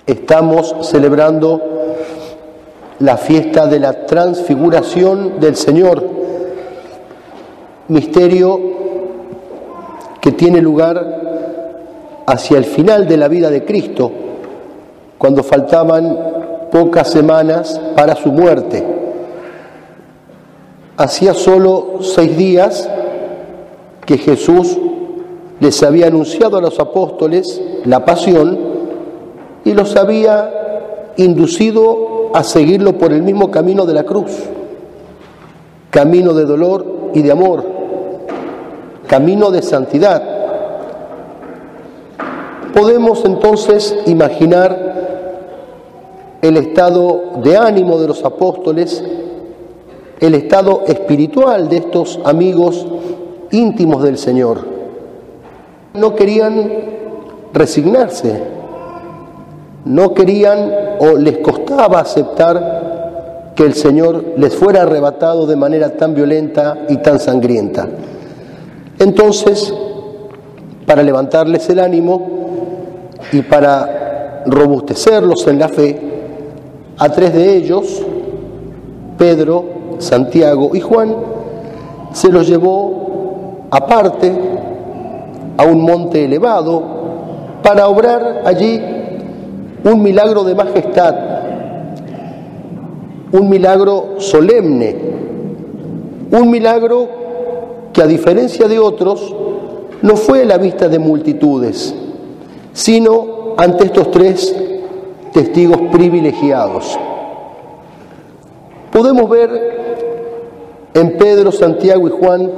Estamos celebrando la fiesta de la transfiguración del Señor, misterio que tiene lugar hacia el final de la vida de Cristo, cuando faltaban pocas semanas para su muerte. Hacía solo 6 días que Jesús les había anunciado a los apóstoles la pasión y los había inducido a seguirlo por el mismo camino de la cruz, camino de dolor y de amor, camino de santidad. Podemos entonces imaginar el estado de ánimo de los apóstoles, el estado espiritual de estos amigos íntimos del Señor. No querían resignarse, no querían o les costaba aceptar que el Señor les fuera arrebatado de manera tan violenta y tan sangrienta. Entonces, para levantarles el ánimo y para robustecerlos en la fe, a 3 de ellos, Pedro, Santiago y Juan, se los llevó aparte a un monte elevado para obrar allí un milagro de majestad, un milagro solemne, un milagro que, a diferencia de otros, no fue a la vista de multitudes, sino ante estos 3 testigos privilegiados. Podemos ver en Pedro, Santiago y Juan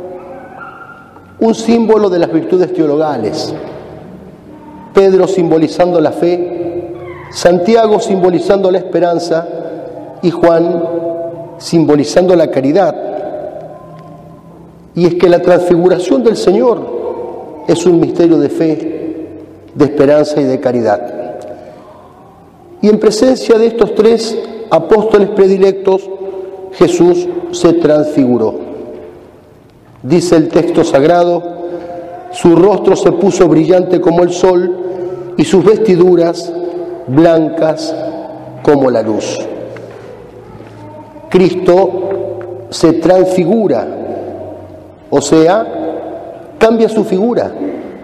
un símbolo de las virtudes teologales. Pedro simbolizando la fe, Santiago simbolizando la esperanza y Juan simbolizando la caridad. Y es que la transfiguración del Señor es un misterio de fe, de esperanza y de caridad. Y en presencia de estos 3 apóstoles predilectos, Jesús se transfiguró. Dice el texto sagrado: su rostro se puso brillante como el sol y sus vestiduras blancas como la luz. Cristo se transfigura, o sea, cambia su figura,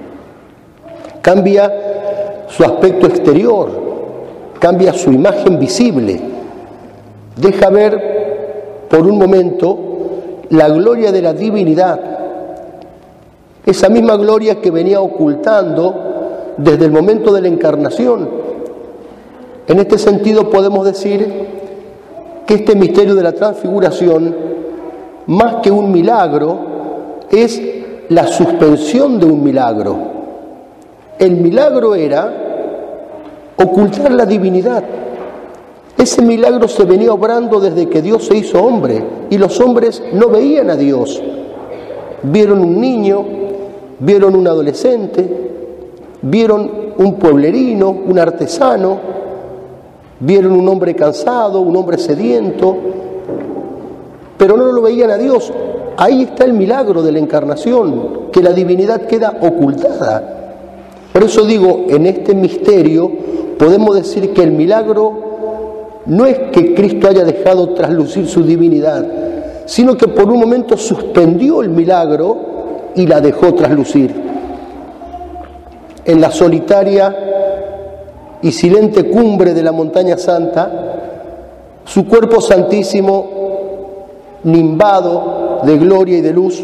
cambia su aspecto exterior, cambia su imagen visible, deja ver por un momento la gloria de la divinidad, esa misma gloria que venía ocultando desde el momento de la encarnación. En este sentido podemos decir que este misterio de la transfiguración, más que un milagro, es la suspensión de un milagro. El milagro era ocultar la divinidad. Ese milagro se venía obrando desde que Dios se hizo hombre y los hombres no veían a Dios. Vieron un niño, vieron un adolescente, vieron un pueblerino, un artesano, vieron un hombre cansado, un hombre sediento, pero no lo veían a Dios. Ahí está el milagro de la encarnación, que la divinidad queda ocultada. Por eso digo, en este misterio podemos decir que el milagro no es que Cristo haya dejado traslucir su divinidad, sino que por un momento suspendió el milagro y la dejó traslucir. En la solitaria y silente cumbre de la montaña santa, su cuerpo santísimo, nimbado de gloria y de luz,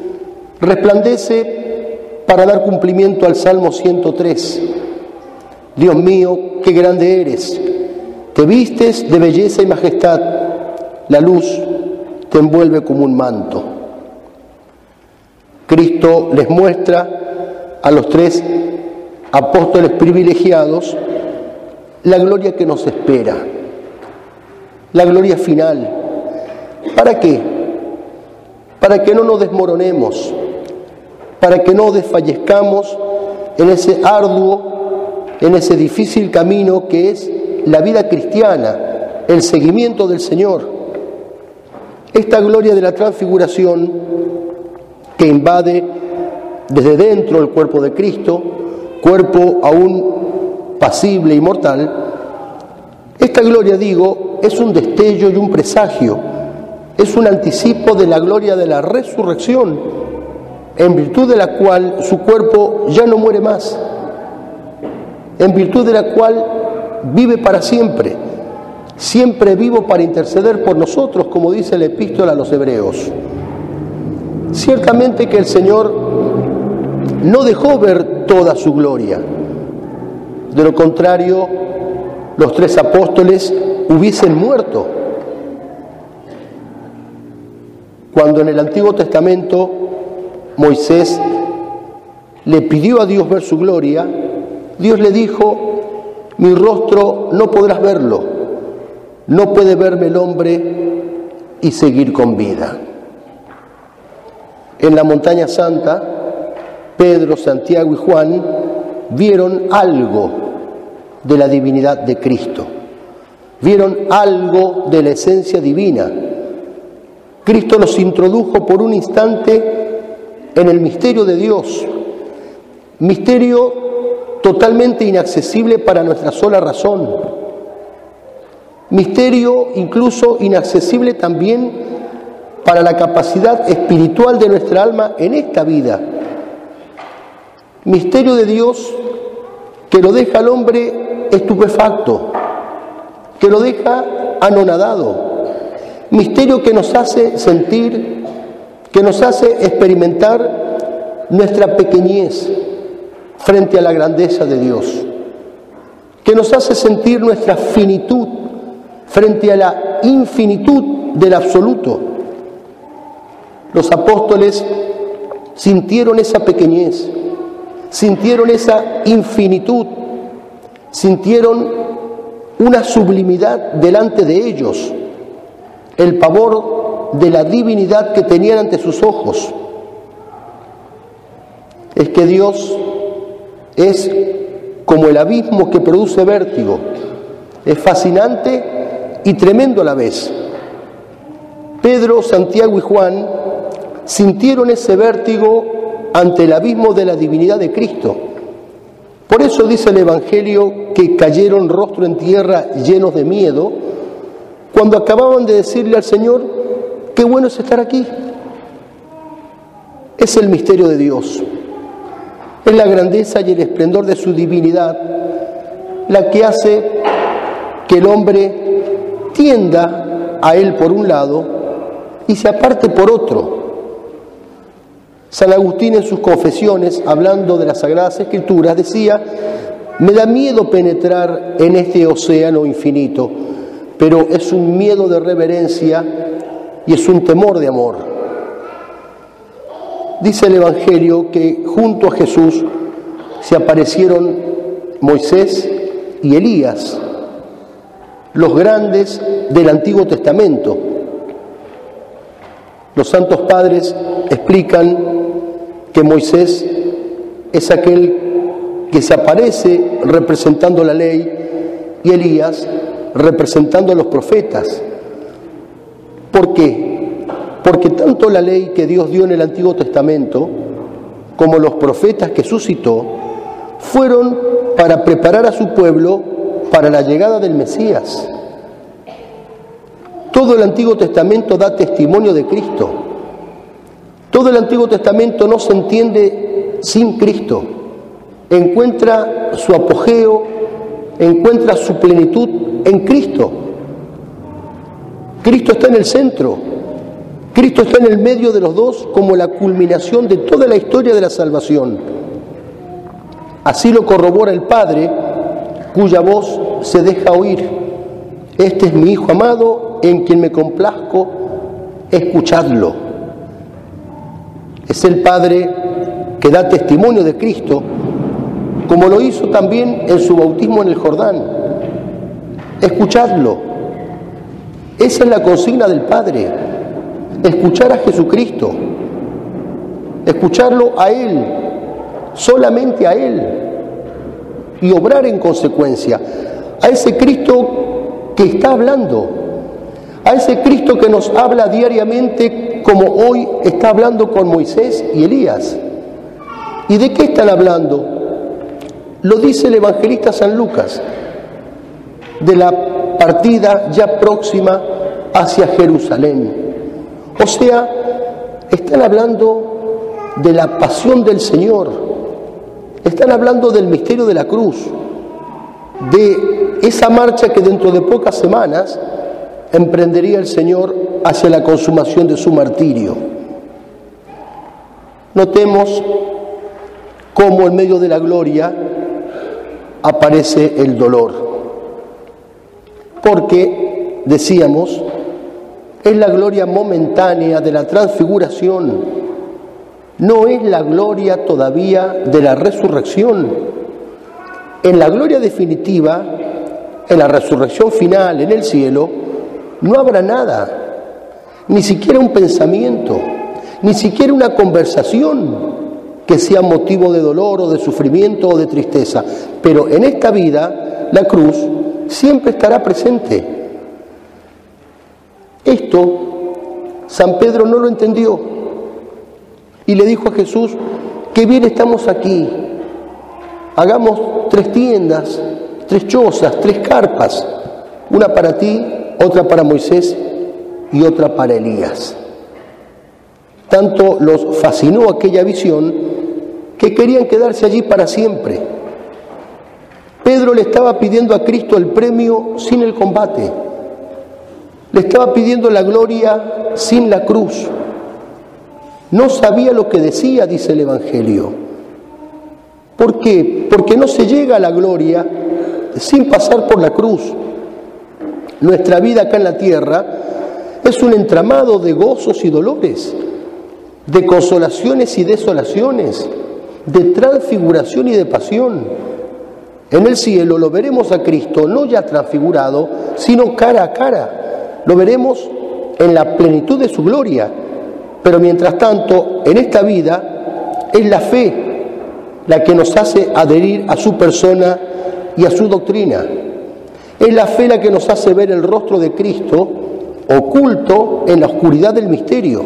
resplandece para dar cumplimiento al Salmo 103. Dios mío, qué grande eres. Te vistes de belleza y majestad, la luz te envuelve como un manto. Cristo les muestra a los 3 apóstoles privilegiados la gloria que nos espera, la gloria final. ¿Para qué? Para que no nos desmoronemos, para que no desfallezcamos en ese arduo, en ese difícil camino que es la vida cristiana, el seguimiento del Señor. Esta gloria de la transfiguración que invade desde dentro el cuerpo de Cristo, cuerpo aún pasible y mortal, esta gloria, digo, es un destello y un presagio, es un anticipo de la gloria de la resurrección, en virtud de la cual su cuerpo ya no muere más, en virtud de la cual vive para siempre, siempre vivo para interceder por nosotros, como dice la epístola a los Hebreos. Ciertamente que el Señor no dejó ver toda su gloria. De lo contrario, los 3 apóstoles hubiesen muerto. Cuando en el Antiguo Testamento Moisés le pidió a Dios ver su gloria, Dios le dijo: mi rostro no podrás verlo, no puede verme el hombre y seguir con vida. En la montaña santa, Pedro, Santiago y Juan vieron algo de la divinidad de Cristo, vieron algo de la esencia divina. Cristo los introdujo por un instante en el misterio de Dios, misterio totalmente inaccesible para nuestra sola razón, misterio incluso inaccesible también para la capacidad espiritual de nuestra alma en esta vida. Misterio de Dios que lo deja al hombre estupefacto, que lo deja anonadado. Misterio que nos hace sentir, que nos hace experimentar nuestra pequeñez frente a la grandeza de Dios, que nos hace sentir nuestra finitud frente a la infinitud del absoluto. Los apóstoles sintieron esa pequeñez, sintieron esa infinitud, sintieron una sublimidad delante de ellos, el pavor de la divinidad que tenían ante sus ojos. Es que Dios es como el abismo que produce vértigo, es fascinante y tremendo a la vez. Pedro, Santiago y Juan sintieron ese vértigo ante el abismo de la divinidad de Cristo. Por eso dice el Evangelio que cayeron rostro en tierra llenos de miedo cuando acababan de decirle al Señor: qué bueno es estar aquí. Es el misterio de Dios, es la grandeza y el esplendor de su divinidad la que hace que el hombre tienda a Él por un lado y se aparte por otro. San Agustín en sus confesiones, hablando de las Sagradas Escrituras, decía: me da miedo penetrar en este océano infinito, pero es un miedo de reverencia y es un temor de amor. Dice el Evangelio que junto a Jesús se aparecieron Moisés y Elías, los grandes del Antiguo Testamento. Los santos padres explican que Moisés es aquel que se aparece representando la ley y Elías representando a los profetas. ¿Por qué? Porque tanto la ley que Dios dio en el Antiguo Testamento como los profetas que suscitó fueron para preparar a su pueblo para la llegada del Mesías. Todo el Antiguo Testamento da testimonio de Cristo. Todo el Antiguo Testamento no se entiende sin Cristo. Encuentra su apogeo, encuentra su plenitud en Cristo. Cristo está en el centro. Cristo está en el medio de los dos como la culminación de toda la historia de la salvación. Así lo corrobora el Padre, cuya voz se deja oír. Este es mi Hijo amado, en quien me complazco, escuchadlo. Es el Padre que da testimonio de Cristo, como lo hizo también en su bautismo en el Jordán. Escuchadlo. Esa es la consigna del Padre, escuchar a Jesucristo, escucharlo a Él, solamente a Él, y obrar en consecuencia, a ese Cristo que está hablando, a ese Cristo que nos habla diariamente como hoy está hablando con Moisés y Elías. ¿Y de qué están hablando? Lo dice el evangelista San Lucas, de la partida ya próxima hacia Jerusalén. O sea, están hablando de la pasión del Señor, están hablando del misterio de la cruz, de esa marcha que dentro de pocas semanas emprendería el Señor hacia la consumación de su martirio. Notemos cómo en medio de la gloria aparece el dolor. Porque, decíamos, es la gloria momentánea de la transfiguración, no es la gloria todavía de la resurrección. En la gloria definitiva, en la resurrección final, en el cielo, no habrá nada, ni siquiera un pensamiento, ni siquiera una conversación que sea motivo de dolor o de sufrimiento o de tristeza. Pero en esta vida, la cruz siempre estará presente. Esto San Pedro no lo entendió y le dijo a Jesús: qué bien estamos aquí, hagamos 3 tiendas, 3 chozas, 3 carpas, una para ti, otra para Moisés y otra para Elías. Tanto los fascinó aquella visión que querían quedarse allí para siempre. Pedro le estaba pidiendo a Cristo el premio sin el combate, le estaba pidiendo la gloria sin la cruz. No sabía lo que decía, dice el Evangelio. ¿Por qué? Porque no se llega a la gloria sin pasar por la cruz. Nuestra vida acá en la tierra es un entramado de gozos y dolores, de consolaciones y desolaciones, de transfiguración y de pasión. En el cielo lo veremos a Cristo no ya transfigurado, sino cara a cara. Lo veremos en la plenitud de su gloria. Pero mientras tanto, en esta vida, es la fe la que nos hace adherir a su persona y a su doctrina. Es la fe la que nos hace ver el rostro de Cristo oculto en la oscuridad del misterio.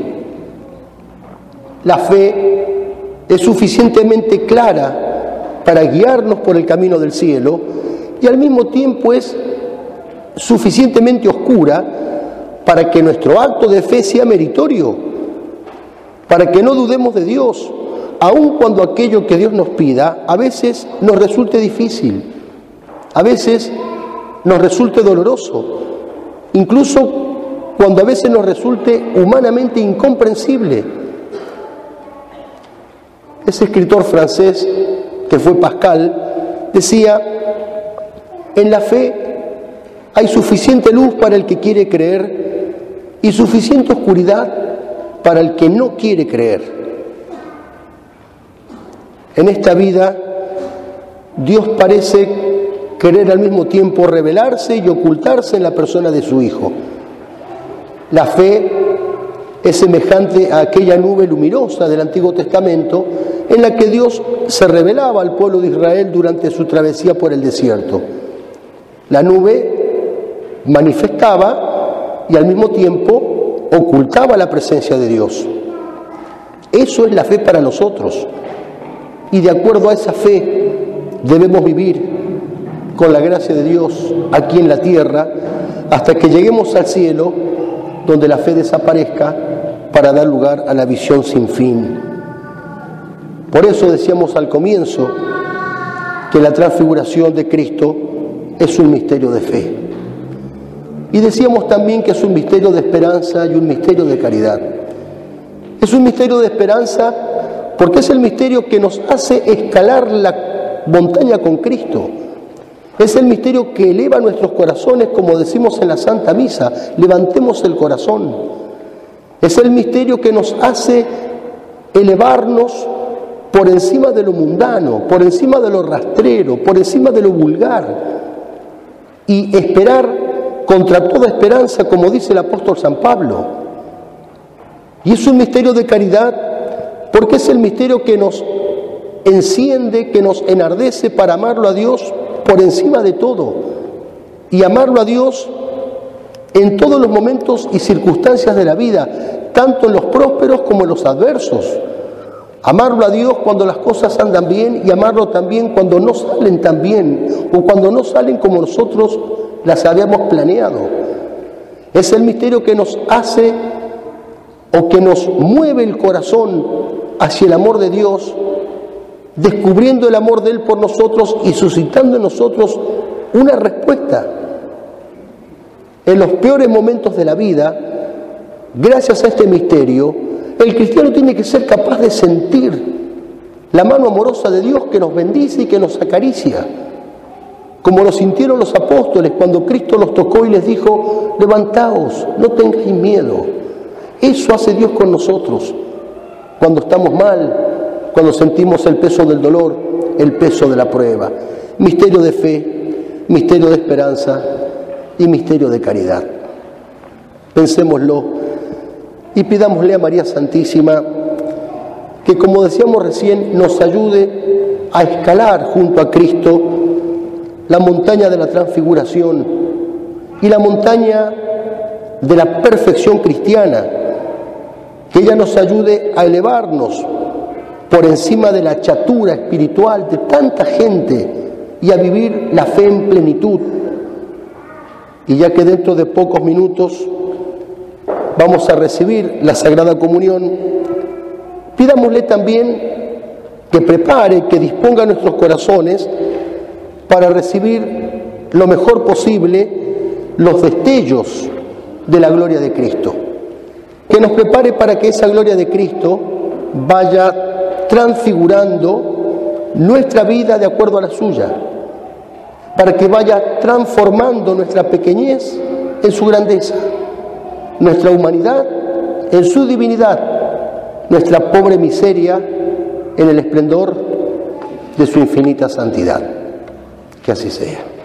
La fe es suficientemente clara para guiarnos por el camino del cielo y al mismo tiempo es suficientemente oscura para que nuestro acto de fe sea meritorio, para que no dudemos de Dios, aun cuando aquello que Dios nos pida a veces nos resulte difícil, a veces nos resulte doloroso, incluso cuando a veces nos resulte humanamente incomprensible. Ese escritor francés, que fue Pascal, decía: en la fe hay suficiente luz para el que quiere creer y suficiente oscuridad para el que no quiere creer. En esta vida, Dios parece querer al mismo tiempo revelarse y ocultarse en la persona de su Hijo. La fe es semejante a aquella nube luminosa del Antiguo Testamento en la que Dios se revelaba al pueblo de Israel durante su travesía por el desierto. La nube manifestaba y al mismo tiempo ocultaba la presencia de Dios. Eso es la fe para nosotros. Y de acuerdo a esa fe debemos vivir con la gracia de Dios aquí en la tierra hasta que lleguemos al cielo, donde la fe desaparezca para dar lugar a la visión sin fin. Por eso decíamos al comienzo que la transfiguración de Cristo es un misterio de fe. Y decíamos también que es un misterio de esperanza y un misterio de caridad. Es un misterio de esperanza porque es el misterio que nos hace escalar la montaña con Cristo. Es el misterio que eleva nuestros corazones, como decimos en la Santa Misa: levantemos el corazón. Es el misterio que nos hace elevarnos por encima de lo mundano, por encima de lo rastrero, por encima de lo vulgar, y esperar contra toda esperanza, como dice el apóstol San Pablo. Y es un misterio de caridad porque es el misterio que nos enciende, que nos enardece para amarlo a Dios por encima de todo, y amarlo a Dios en todos los momentos y circunstancias de la vida, tanto en los prósperos como en los adversos. Amarlo a Dios cuando las cosas andan bien y amarlo también cuando no salen tan bien o cuando no salen como nosotros las habíamos planeado. Es el misterio que nos hace o que nos mueve el corazón hacia el amor de Dios, descubriendo el amor de Él por nosotros y suscitando en nosotros una respuesta. En los peores momentos de la vida, gracias a este misterio, el cristiano tiene que ser capaz de sentir la mano amorosa de Dios que nos bendice y que nos acaricia, como lo sintieron los apóstoles cuando Cristo los tocó y les dijo: levantaos, no tengáis miedo. Eso hace Dios con nosotros cuando estamos mal, cuando sentimos el peso del dolor, el peso de la prueba. Misterio de fe, misterio de esperanza y misterio de caridad. Pensémoslo y pidámosle a María Santísima que, como decíamos recién, nos ayude a escalar junto a Cristo la montaña de la transfiguración y la montaña de la perfección cristiana, que ella nos ayude a elevarnos por encima de la chatura espiritual de tanta gente y a vivir la fe en plenitud. Y ya que dentro de pocos minutos vamos a recibir la Sagrada Comunión, pidámosle también que prepare, que disponga nuestros corazones para recibir lo mejor posible los destellos de la gloria de Cristo. Que nos prepare para que esa gloria de Cristo vaya transfigurando nuestra vida de acuerdo a la suya, para que vaya transformando nuestra pequeñez en su grandeza, nuestra humanidad en su divinidad, nuestra pobre miseria en el esplendor de su infinita santidad. Que así sea.